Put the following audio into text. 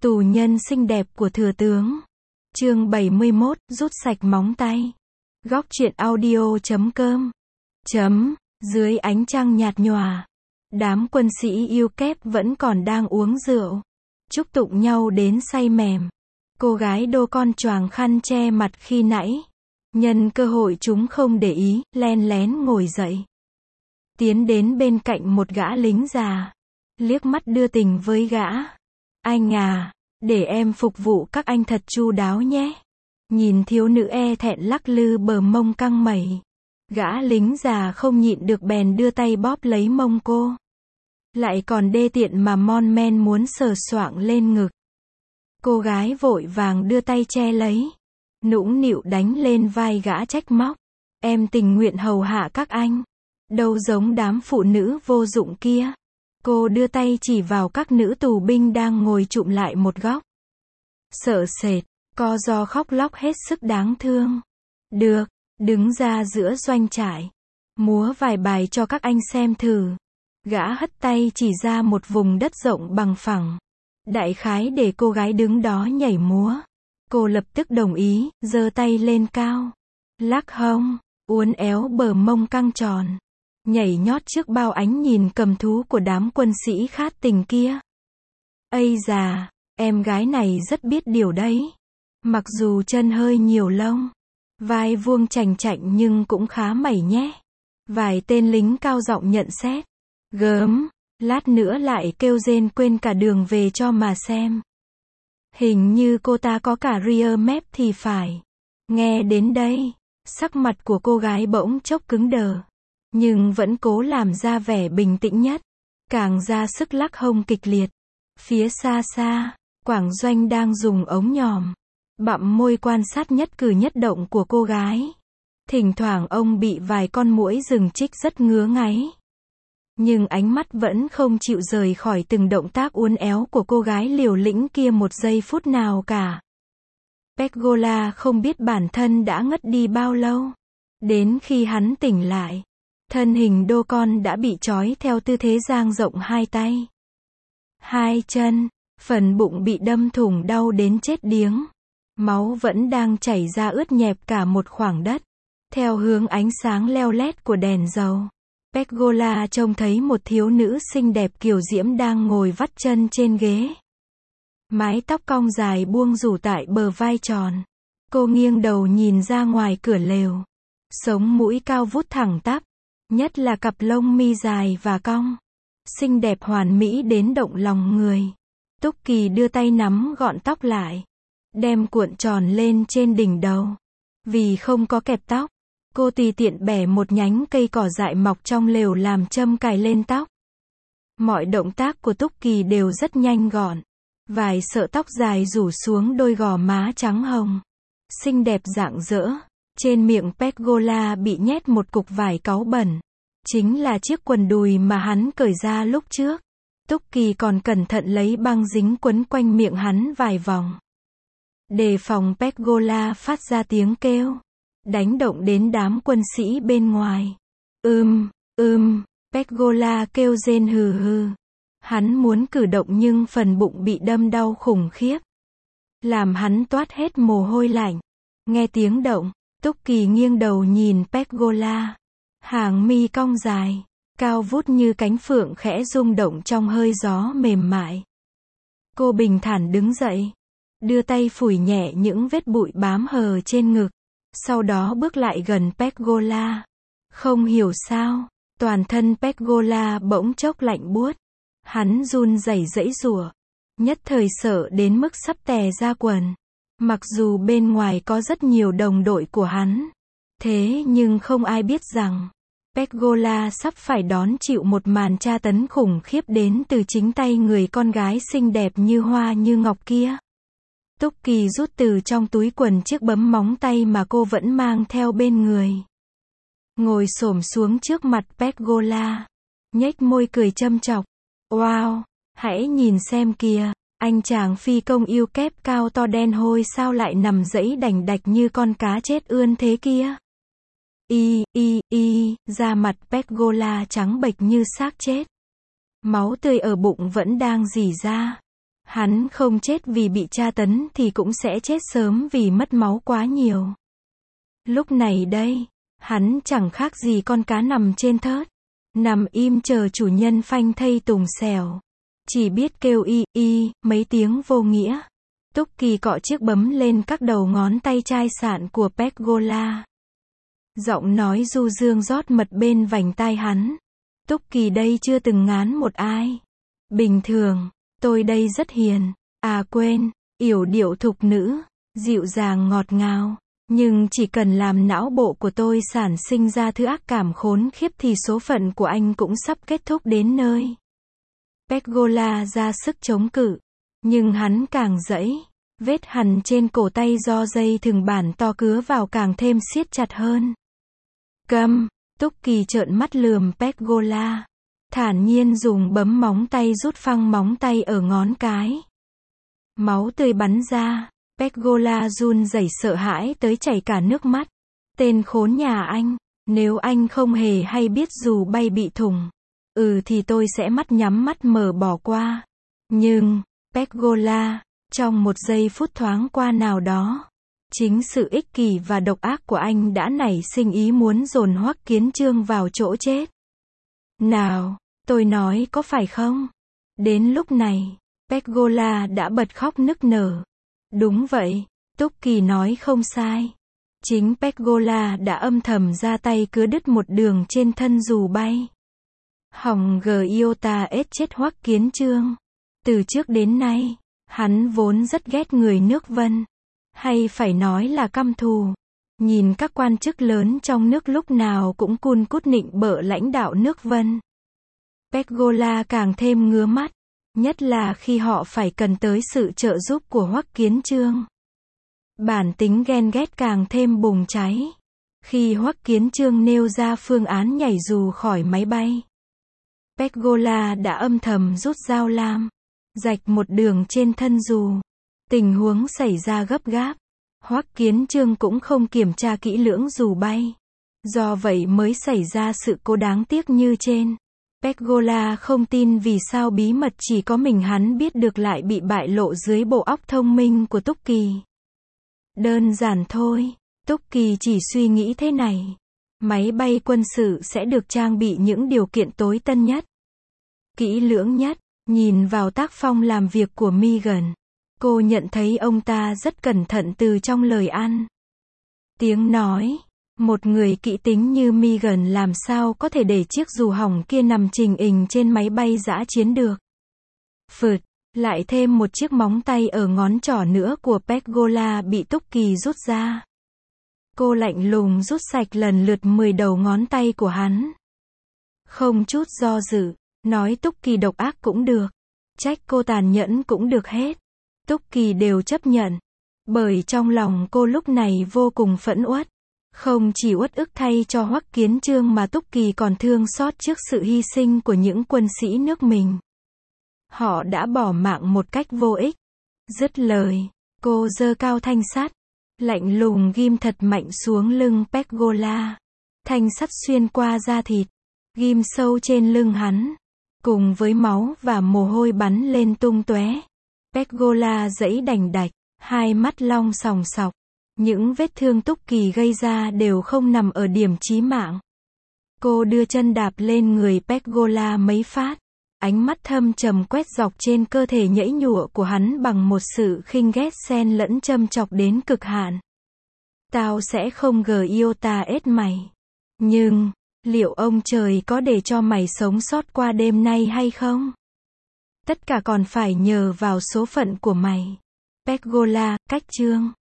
Tù nhân xinh đẹp của thừa tướng. Chương 71, rút sạch móng tay. Góc truyện audio.com. Dưới ánh trăng nhạt nhòa, đám quân sĩ yêu kép vẫn còn đang uống rượu, chúc tụng nhau đến say mềm. Cô gái đô con choàng khăn che mặt khi nãy, nhân cơ hội chúng không để ý, len lén ngồi dậy, tiến đến bên cạnh một gã lính già, liếc mắt đưa tình với gã. Anh à, để em phục vụ các anh thật chu đáo nhé. Nhìn thiếu nữ e thẹn lắc lư bờ mông căng mẩy, gã lính già không nhịn được bèn đưa tay bóp lấy mông cô. Lại còn đê tiện mà mon men muốn sờ soạng lên ngực. Cô gái vội vàng đưa tay che lấy, nũng nịu đánh lên vai gã trách móc. Em tình nguyện hầu hạ các anh, đâu giống đám phụ nữ vô dụng kia. Cô đưa tay chỉ vào các nữ tù binh đang ngồi chụm lại một góc, sợ sệt, co ro khóc lóc hết sức đáng thương. Được, đứng ra giữa doanh trại, múa vài bài cho các anh xem thử. Gã hất tay chỉ ra một vùng đất rộng bằng phẳng, đại khái để cô gái đứng đó nhảy múa. Cô lập tức đồng ý, giơ tay lên cao, lắc hông, uốn éo bờ mông căng tròn, nhảy nhót trước bao ánh nhìn cầm thú của đám quân sĩ khát tình kia. Ây già, em gái này rất biết điều đấy. Mặc dù chân hơi nhiều lông, vai vuông chành chạnh nhưng cũng khá mẩy nhé. Vài tên lính cao giọng nhận xét. Gớm, lát nữa lại kêu rên quên cả đường về cho mà xem. Hình như cô ta có cả rear map thì phải. Nghe đến đây, sắc mặt của cô gái bỗng chốc cứng đờ, nhưng vẫn cố làm ra vẻ bình tĩnh nhất, càng ra sức lắc hông kịch liệt. Phía xa xa, Quảng Doanh đang dùng ống nhòm, bặm môi quan sát nhất cử nhất động của cô gái. Thỉnh thoảng ông bị vài con muỗi rừng chích rất ngứa ngáy, nhưng ánh mắt vẫn không chịu rời khỏi từng động tác uốn éo của cô gái liều lĩnh kia một giây phút nào cả. Peggola không biết bản thân đã ngất đi bao lâu. Đến khi hắn tỉnh lại, thân hình đô con đã bị trói theo tư thế dang rộng hai tay, hai chân, phần bụng bị đâm thủng đau đến chết điếng. Máu vẫn đang chảy ra ướt nhẹp cả một khoảng đất. Theo hướng ánh sáng leo lét của đèn dầu, Peggola trông thấy một thiếu nữ xinh đẹp kiều diễm đang ngồi vắt chân trên ghế. Mái tóc cong dài buông rủ tại bờ vai tròn. Cô nghiêng đầu nhìn ra ngoài cửa lều. Sống mũi cao vút thẳng tắp, nhất là cặp lông mi dài và cong, xinh đẹp hoàn mỹ đến động lòng người. Túc Kỳ đưa tay nắm gọn tóc lại, đem cuộn tròn lên trên đỉnh đầu. Vì không có kẹp tóc, cô tùy tiện bẻ một nhánh cây cỏ dại mọc trong lều làm châm cài lên tóc. Mọi động tác của Túc Kỳ đều rất nhanh gọn. Vài sợi tóc dài rủ xuống đôi gò má trắng hồng, xinh đẹp rạng rỡ. Trên miệng Peggola bị nhét một cục vải cáu bẩn, chính là chiếc quần đùi mà hắn cởi ra lúc trước. Túc Kỳ còn cẩn thận lấy băng dính quấn quanh miệng hắn vài vòng, đề phòng Peggola phát ra tiếng kêu, đánh động đến đám quân sĩ bên ngoài. Peggola kêu rên hừ hừ. Hắn muốn cử động nhưng phần bụng bị đâm đau khủng khiếp, làm hắn toát hết mồ hôi lạnh. Nghe tiếng động, Túc Kỳ nghiêng đầu nhìn Peggola. Hàng mi cong dài, cao vút như cánh phượng khẽ rung động trong hơi gió mềm mại. Cô bình thản đứng dậy, đưa tay phủi nhẹ những vết bụi bám hờ trên ngực, sau đó bước lại gần Peggola. Không hiểu sao, toàn thân Peggola bỗng chốc lạnh buốt. Hắn run rẩy giãy giụa, nhất thời sợ đến mức sắp tè ra quần. Mặc dù bên ngoài có rất nhiều đồng đội của hắn, thế nhưng không ai biết rằng Peggola sắp phải đón chịu một màn tra tấn khủng khiếp đến từ chính tay người con gái xinh đẹp như hoa như ngọc kia. Túc Kỳ rút từ trong túi quần chiếc bấm móng tay mà cô vẫn mang theo bên người, ngồi xổm xuống trước mặt Peggola, nhếch môi cười châm chọc. Wow, hãy nhìn xem kìa, anh chàng phi công yêu kép cao to đen hôi sao lại nằm giãy đành đạch như con cá chết ươn thế kia. Da mặt Peggola trắng bệch như xác chết. Máu tươi ở bụng vẫn đang rỉ ra. Hắn không chết vì bị tra tấn thì cũng sẽ chết sớm vì mất máu quá nhiều. Lúc này đây, hắn chẳng khác gì con cá nằm trên thớt, nằm im chờ chủ nhân phanh thây tùng xèo. Chỉ biết kêu y, y, mấy tiếng vô nghĩa. Túc Kỳ cọ chiếc bấm lên các đầu ngón tay chai sạn của Pegola. Giọng nói du dương rót mật bên vành tai hắn. Túc Kỳ đây chưa từng ngán một ai. Bình thường, tôi đây rất hiền. À quên, yểu điệu thục nữ, dịu dàng ngọt ngào. Nhưng chỉ cần làm não bộ của tôi sản sinh ra thứ ác cảm khốn khiếp thì số phận của anh cũng sắp kết thúc đến nơi. Pegola ra sức chống cự. Nhưng hắn càng giãy. Vết hằn trên cổ tay do dây thừng bản to cứa vào càng thêm siết chặt hơn. Câm, Túc Kỳ trợn mắt lườm Pegola. Thản nhiên dùng bấm móng tay rút phăng móng tay ở ngón cái. Máu tươi bắn ra. Pegola run rẩy sợ hãi tới chảy cả nước mắt. Tên khốn nhà anh, nếu anh không hề hay biết dù bay bị thủng, thì tôi sẽ mắt nhắm mắt mở bỏ qua. Nhưng, Pegola, trong một giây phút thoáng qua nào đó, chính sự ích kỷ và độc ác của anh đã nảy sinh ý muốn dồn Hoắc Kiến Chương vào chỗ chết. Nào, tôi nói có phải không? Đến lúc này, Pegola đã bật khóc nức nở. Đúng vậy, Túc Kỳ nói không sai. Chính Pegola đã âm thầm ra tay cứa đứt một đường trên thân dù bay. Hỏng Giota ết chết Hoắc Kiến Chương. Từ trước đến nay, hắn vốn rất ghét người nước Vân. Hay phải nói là căm thù. Nhìn các quan chức lớn trong nước lúc nào cũng cun cút nịnh bợ lãnh đạo nước Vân. Pegola càng thêm ngứa mắt. Nhất là khi họ phải cần tới sự trợ giúp của Hoắc Kiến Chương. Bản tính ghen ghét càng thêm bùng cháy. Khi Hoắc Kiến Chương nêu ra phương án nhảy dù khỏi máy bay, Pegola đã âm thầm rút dao lam, rạch một đường trên thân dù. Tình huống xảy ra gấp gáp. Hoắc Kiến Chương cũng không kiểm tra kỹ lưỡng dù bay. Do vậy mới xảy ra sự cố đáng tiếc như trên. Pegola không tin vì sao bí mật chỉ có mình hắn biết được lại bị bại lộ dưới bộ óc thông minh của Túc Kỳ. Đơn giản thôi, Túc Kỳ chỉ suy nghĩ thế này. Máy bay quân sự sẽ được trang bị những điều kiện tối tân nhất, kỹ lưỡng nhất. Nhìn vào tác phong làm việc của Megan, cô nhận thấy ông ta rất cẩn thận từ trong lời ăn, tiếng nói. Một người kỹ tính như Megan làm sao có thể để chiếc dù hỏng kia nằm trình hình trên máy bay dã chiến được. Phượt, lại thêm một chiếc móng tay ở ngón trỏ nữa của Pegola bị Túc Kỳ rút ra. Cô lạnh lùng rút sạch lần lượt 10 đầu ngón tay của hắn. Không chút do dự, nói Túc Kỳ độc ác cũng được, trách cô tàn nhẫn cũng được hết. Túc Kỳ đều chấp nhận, bởi trong lòng cô lúc này vô cùng phẫn uất. Không chỉ uất ức thay cho Hoắc Kiến Chương mà Túc Kỳ còn thương xót trước sự hy sinh của những quân sĩ nước mình. Họ đã bỏ mạng một cách vô ích. Dứt lời, cô giơ cao thanh sắt, lạnh lùng ghim thật mạnh xuống lưng Pegola. Thanh sắt xuyên qua da thịt, ghim sâu trên lưng hắn, cùng với máu và mồ hôi bắn lên tung tóe. Pegola giãy đành đạch, hai mắt long sòng sọc. Những vết thương Túc Kỳ gây ra đều không nằm ở điểm chí mạng. Cô đưa chân đạp lên người Pegola mấy phát. Ánh mắt thâm trầm quét dọc trên cơ thể nhẫy nhụa của hắn bằng một sự khinh ghét xen lẫn châm chọc đến cực hạn. Tao sẽ không Giota ết mày. Nhưng, liệu ông trời có để cho mày sống sót qua đêm nay hay không? Tất cả còn phải nhờ vào số phận của mày. Pegola, cách chương.